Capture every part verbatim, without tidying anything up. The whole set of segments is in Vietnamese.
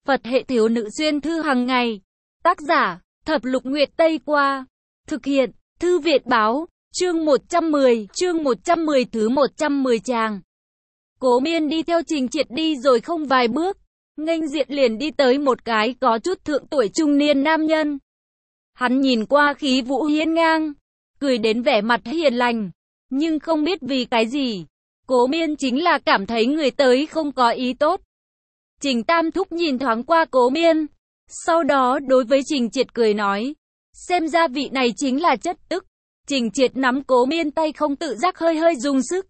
Phật hệ thiếu nữ xuyên thư hàng ngày. Tác giả, Thập Lục Nguyệt Tây Qua. Thực hiện, Thư Viện Báo. Chương một trăm mười, chương một trăm mười thứ một trăm mười tràng. Cố Miên đi theo Trình Triệt đi rồi không vài bước, nghênh diện liền đi tới một cái có chút thượng tuổi trung niên nam nhân. Hắn nhìn qua khí vũ hiên ngang, cười đến vẻ mặt hiền lành, nhưng không biết vì cái gì, Cố Miên chính là cảm thấy người tới không có ý tốt. Trình Tam Thúc nhìn thoáng qua Cố Miên, sau đó đối với Trình Triệt cười nói, xem ra vị này chính là chất tức. Trình Triệt nắm Cố Miên tay không tự giác hơi hơi dùng sức.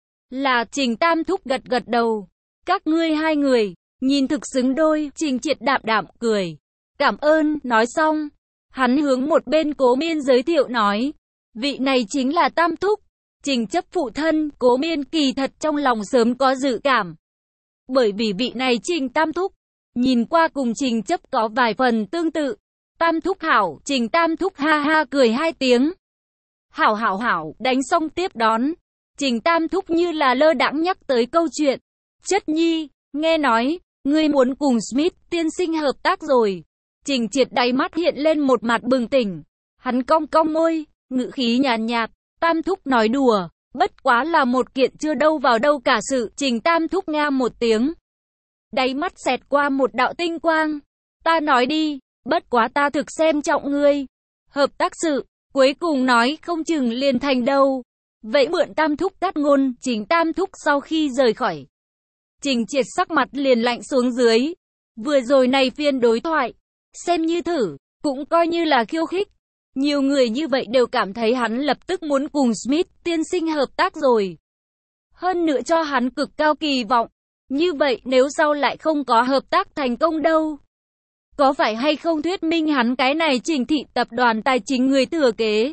Là, Trình Tam Thúc gật gật đầu. Các ngươi hai người, nhìn thực xứng đôi. Trình Triệt đạm đạm cười. Cảm ơn, nói xong. Hắn hướng một bên Cố Miên giới thiệu nói. Vị này chính là Tam Thúc. Trình Chấp phụ thân. Cố Miên kỳ thật trong lòng sớm có dự cảm. Bởi vì vị này Trình Tam Thúc, nhìn qua cùng Trình Chấp có vài phần tương tự. Tam Thúc hảo. Trình Tam Thúc ha ha cười hai tiếng. Hảo hảo hảo, đánh xong tiếp đón. Trình Tam Thúc như là lơ đãng nhắc tới câu chuyện. Chất nhi, nghe nói, ngươi muốn cùng Smith tiên sinh hợp tác rồi. Trình Triệt đáy mắt hiện lên một mặt bừng tỉnh. Hắn cong cong môi, ngữ khí nhàn nhạt, Tam Thúc nói đùa, bất quá là một kiện chưa đâu vào đâu cả sự. Trình Tam Thúc nga một tiếng. Đáy mắt xẹt qua một đạo tinh quang. Ta nói đi, bất quá ta thực xem trọng ngươi. Hợp tác sự. Cuối cùng nói không chừng liền thành đâu. Vậy mượn Tam Thúc cắt ngôn. Trình Tam Thúc sau khi rời khỏi, Trình Triệt sắc mặt liền lạnh xuống dưới. Vừa rồi này phiên đối thoại, xem như thử, cũng coi như là khiêu khích. Nhiều người như vậy đều cảm thấy hắn lập tức muốn cùng Smith tiên sinh hợp tác rồi. Hơn nữa cho hắn cực cao kỳ vọng. Như vậy nếu sau lại không có hợp tác thành công đâu, có phải hay không thuyết minh hắn cái này Trình thị tập đoàn tài chính người thừa kế?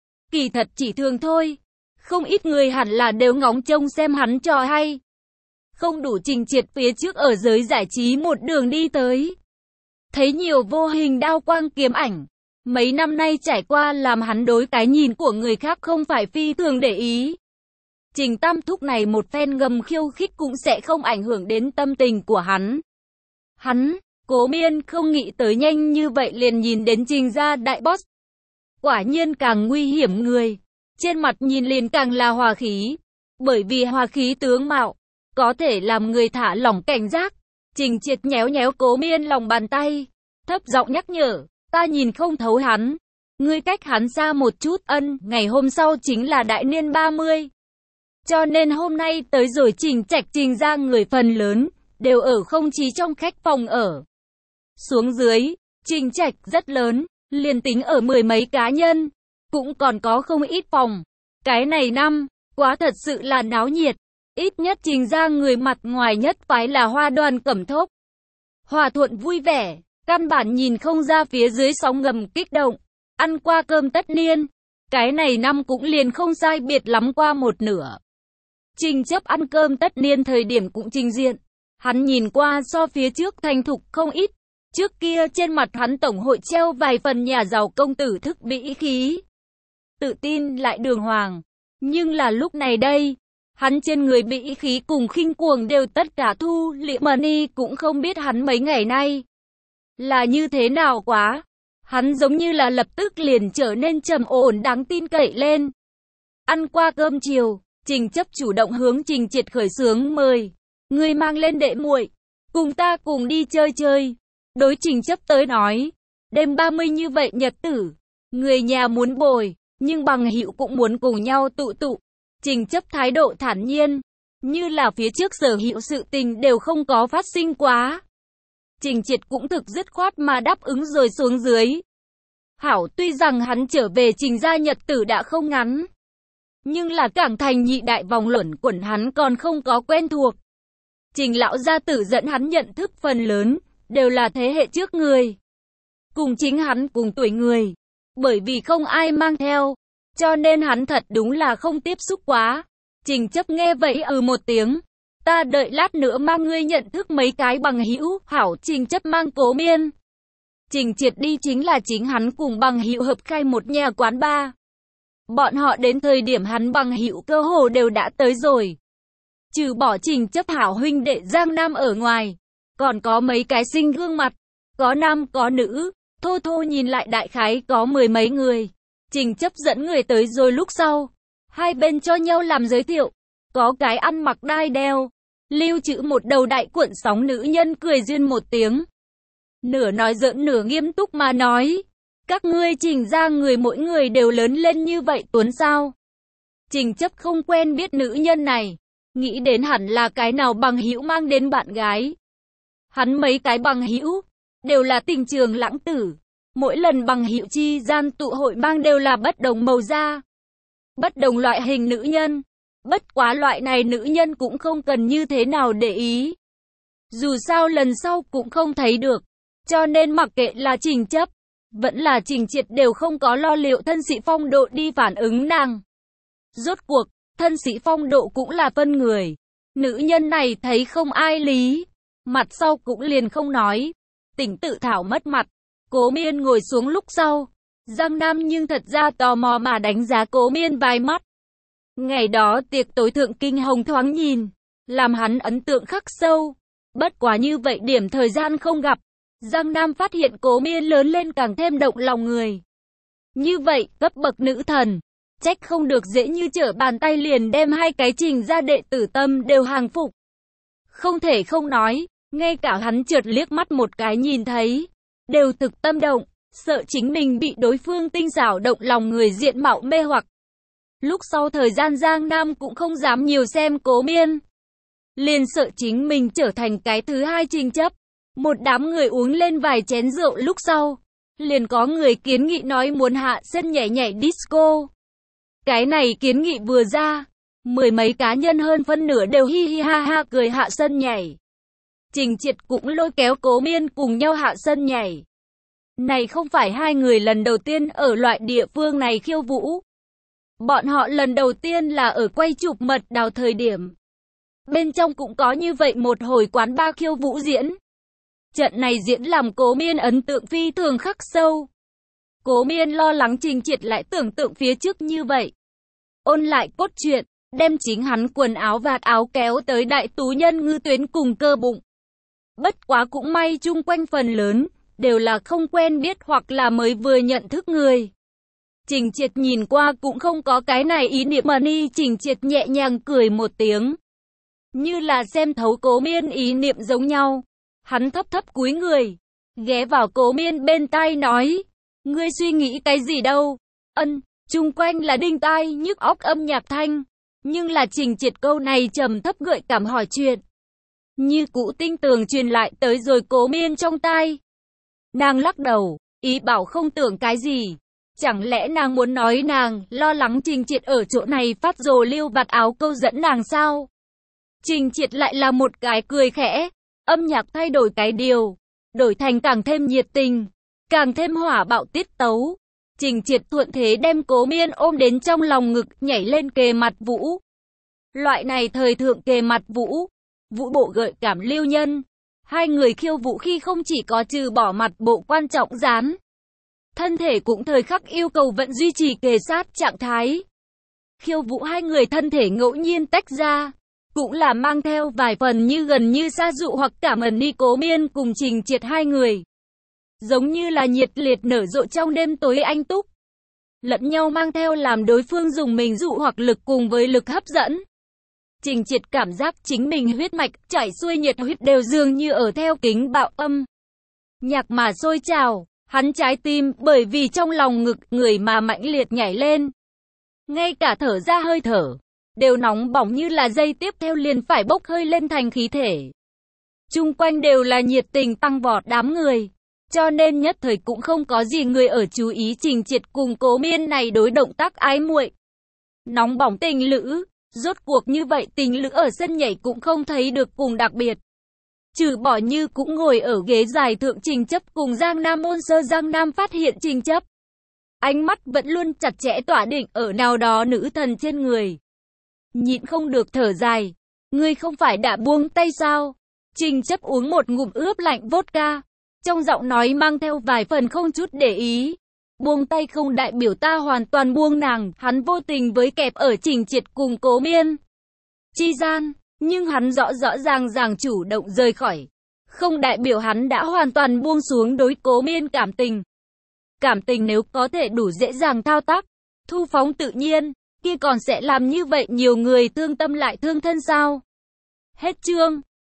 Kỳ thật chỉ thường thôi. Không ít người hẳn là đều ngóng trông xem hắn trò hay. Không đủ. Trình Triệt phía trước ở giới giải trí một đường đi tới. Thấy nhiều vô hình đao quang kiếm ảnh. Mấy năm nay trải qua làm hắn đối cái nhìn của người khác không phải phi thường để ý. Trình Tam Thúc này một phen ngầm khiêu khích cũng sẽ không ảnh hưởng đến tâm tình của hắn. Hắn... Cố Miên không nghĩ tới nhanh như vậy liền nhìn đến Trình gia đại boss. Quả nhiên càng nguy hiểm người. Trên mặt nhìn liền càng là hòa khí. Bởi vì hòa khí tướng mạo, có thể làm người thả lỏng cảnh giác. Trình Triệt nhéo nhéo Cố Miên lòng bàn tay. Thấp giọng nhắc nhở, ta nhìn không thấu hắn. Ngươi cách hắn xa một chút. Ân, ngày hôm sau chính là đại niên ba mươi. Cho nên hôm nay tới rồi Trình Trạch Trình gia người phần lớn, đều ở không chí trong khách phòng ở. Xuống dưới, Trình Trạch rất lớn, liền tính ở mười mấy cá nhân, cũng còn có không ít phòng. Cái này năm, quá thật sự là náo nhiệt. Ít nhất Trình gia người mặt ngoài nhất phái là Hoa Đoàn Cẩm Thốc. Hòa thuận vui vẻ, căn bản nhìn không ra phía dưới sóng ngầm kích động. Ăn qua cơm tất niên, cái này năm cũng liền không sai biệt lắm qua một nửa. Trình Chấp ăn cơm tất niên thời điểm cũng trình diện. Hắn nhìn qua so phía trước thành thục không ít. Trước kia trên mặt hắn tổng hội treo vài phần nhà giàu công tử thức bĩ khí. Tự tin lại đường hoàng. Nhưng là lúc này đây, hắn trên người bĩ khí cùng khinh cuồng đều tất cả thu. Liễu Mani cũng không biết hắn mấy ngày nay là như thế nào quá. Hắn giống như là lập tức liền trở nên trầm ổn đáng tin cậy lên. Ăn qua cơm chiều, Trình Chấp chủ động hướng Trình Triệt khởi xướng mời. Người mang lên đệ muội, cùng ta cùng đi chơi chơi. Đối Trình Chấp tới nói, đêm ba mươi như vậy nhật tử, người nhà muốn bồi, nhưng bằng hữu cũng muốn cùng nhau tụ tụ. Trình Chấp thái độ thản nhiên, như là phía trước sở hữu sự tình đều không có phát sinh quá. Trình Triệt cũng thực dứt khoát mà đáp ứng rồi xuống dưới. Hảo, tuy rằng hắn trở về Trình gia nhật tử đã không ngắn, nhưng là Cảng Thành nhị đại vòng luẩn quẩn hắn còn không có quen thuộc. Trình lão gia tử dẫn hắn nhận thức phần lớn đều là thế hệ trước người, cùng chính hắn cùng tuổi người. Bởi vì không ai mang theo, cho nên hắn thật đúng là không tiếp xúc quá. Trình Chấp nghe vậy ừ một tiếng. Ta đợi lát nữa mang ngươi nhận thức mấy cái bằng hữu. Hảo. Trình Chấp mang Cố Miên, Trình Triệt đi chính là chính hắn cùng bằng hữu hợp khai một nhà quán bar. Bọn họ đến thời điểm hắn bằng hữu cơ hồ đều đã tới rồi. Trừ bỏ Trình Chấp hảo huynh đệ Giang Nam ở ngoài, Còn có mấy cái xinh gương mặt, có nam có nữ, thô thô nhìn lại đại khái có mười mấy người. Trình Chấp dẫn người tới rồi lúc sau, hai bên cho nhau làm giới thiệu. Có cái ăn mặc đai đeo, lưu trữ một đầu đại cuộn sóng nữ nhân cười duyên một tiếng. Nửa nói giỡn nửa nghiêm túc mà nói, các ngươi Trình ra người mỗi người đều lớn lên như vậy tuấn sao? Trình Chấp không quen biết nữ nhân này, nghĩ đến hẳn là cái nào bằng hữu mang đến bạn gái. Hắn mấy cái bằng hữu đều là tình trường lãng tử, mỗi lần bằng hữu chi gian tụ hội mang đều là bất đồng màu da, bất đồng loại hình nữ nhân. Bất quá loại này nữ nhân cũng không cần như thế nào để ý. Dù sao lần sau cũng không thấy được, cho nên mặc kệ là Trình Chấp, vẫn là Trình Triệt đều không có lo liệu thân sĩ phong độ đi phản ứng nàng. Rốt cuộc, thân sĩ phong độ cũng là phân người. Nữ nhân này thấy không ai lý, mặt sau cũng liền không nói. Tỉnh tự thảo mất mặt, Cố Miên ngồi xuống lúc sau. Giang Nam nhưng thật ra tò mò mà đánh giá Cố Miên vài mắt. Ngày đó tiệc tối thượng kinh hồng thoáng nhìn, làm hắn ấn tượng khắc sâu. Bất quá như vậy điểm thời gian không gặp, Giang Nam phát hiện Cố Miên lớn lên càng thêm động lòng người. Như vậy, cấp bậc nữ thần, trách không được dễ như trở bàn tay liền đem hai cái Trình ra đệ tử tâm đều hàng phục. Không thể không nói, ngay cả hắn chợt liếc mắt một cái nhìn thấy, đều thực tâm động, sợ chính mình bị đối phương tinh xảo động lòng người diện mạo mê hoặc. Lúc sau thời gian Giang Nam cũng không dám nhiều xem Cố Miên, liền sợ chính mình trở thành cái thứ hai Trình Chấp. Một đám người uống lên vài chén rượu lúc sau, liền có người kiến nghị nói muốn hạ sân nhảy nhảy disco. Cái này kiến nghị vừa ra, mười mấy cá nhân hơn phân nửa đều hi hi ha ha cười hạ sân nhảy. Trình Triệt cũng lôi kéo Cố Miên cùng nhau hạ sân nhảy. Này không phải hai người lần đầu tiên ở loại địa phương này khiêu vũ. Bọn họ lần đầu tiên là ở quay chụp Mật Đào thời điểm. Bên trong cũng có như vậy một hồi quán bar khiêu vũ diễn. Trận này diễn làm Cố Miên ấn tượng phi thường khắc sâu. Cố Miên lo lắng Trình Triệt lại tưởng tượng phía trước như vậy. Ôn lại cốt truyện, đem chính hắn quần áo vạt áo kéo tới đại tú nhân ngư tuyến cùng cơ bụng. Bất quá cũng may chung quanh phần lớn, đều là không quen biết hoặc là mới vừa nhận thức người. Trình Triệt nhìn qua cũng không có cái này ý niệm mà ni. Trình Triệt nhẹ nhàng cười một tiếng, như là xem thấu Cố Miên ý niệm giống nhau. Hắn thấp thấp cúi người, ghé vào Cố Miên bên tai nói, ngươi suy nghĩ cái gì đâu? Ân, chung quanh là đinh tai nhức óc âm nhạc thanh, nhưng là Trình Triệt câu này trầm thấp gợi cảm hỏi chuyện, như cũ tinh tường truyền lại tới rồi Cố Miên trong tai. Nàng lắc đầu, ý bảo không tưởng cái gì. Chẳng lẽ nàng muốn nói nàng lo lắng Trình Triệt ở chỗ này phát rồ lưu vạt áo câu dẫn nàng sao? Trình Triệt lại là một cái cười khẽ, âm nhạc thay đổi cái điều, đổi thành càng thêm nhiệt tình, càng thêm hỏa bạo tiết tấu. Trình Triệt thuận thế đem Cố Miên ôm đến trong lòng ngực, nhảy lên kề mặt vũ. Loại này thời thượng kề mặt vũ, vũ bộ gợi cảm lưu nhân. Hai người khiêu vũ khi không chỉ có trừ bỏ mặt bộ quan trọng dán, thân thể cũng thời khắc yêu cầu vẫn duy trì kề sát trạng thái. Khiêu vũ hai người thân thể ngẫu nhiên tách ra, cũng là mang theo vài phần như gần như sa dụ hoặc cảm ẩn đi. Cố Miên cùng Trình Triệt hai người, giống như là nhiệt liệt nở rộ trong đêm tối anh túc, lẫn nhau mang theo làm đối phương dùng mình dụ hoặc lực cùng với lực hấp dẫn. Trình Triệt cảm giác chính mình huyết mạch chảy xuôi, nhiệt huyết đều dường như ở theo kính bạo âm nhạc mà sôi trào. Hắn trái tim bởi vì trong lòng ngực người mà mãnh liệt nhảy lên. Ngay cả thở ra hơi thở, đều nóng bỏng như là dây tiếp theo liền phải bốc hơi lên thành khí thể. Chung quanh đều là nhiệt tình tăng vọt đám người, cho nên nhất thời cũng không có gì người ở chú ý Trình Triệt cùng Cố Miên này đối động tác ái muội. Nóng bỏng tình lữ, rốt cuộc như vậy tình lữ ở sân nhảy cũng không thấy được cùng đặc biệt. Trừ bỏ như cũng ngồi ở ghế dài thượng Trình Chấp cùng Giang Nam ôn sơ. Giang Nam phát hiện Trình Chấp ánh mắt vẫn luôn chặt chẽ tỏa định ở nào đó nữ thần trên người. Nhịn không được thở dài, ngươi không phải đã buông tay sao? Trình Chấp uống một ngụm ướp lạnh vodka, trong giọng nói mang theo vài phần không chút để ý. Buông tay không đại biểu ta hoàn toàn buông nàng. Hắn vô tình với kẹp ở Trình Triệt cùng Cố Miên chi gian, nhưng hắn rõ rõ ràng ràng chủ động rời khỏi. không đại biểu hắn đã hoàn toàn buông xuống đối Cố Miên cảm tình. Cảm tình nếu có thể đủ dễ dàng thao tác, thu phóng tự nhiên, kia còn sẽ làm như vậy nhiều người thương tâm lại thương thân sao? Hết chương.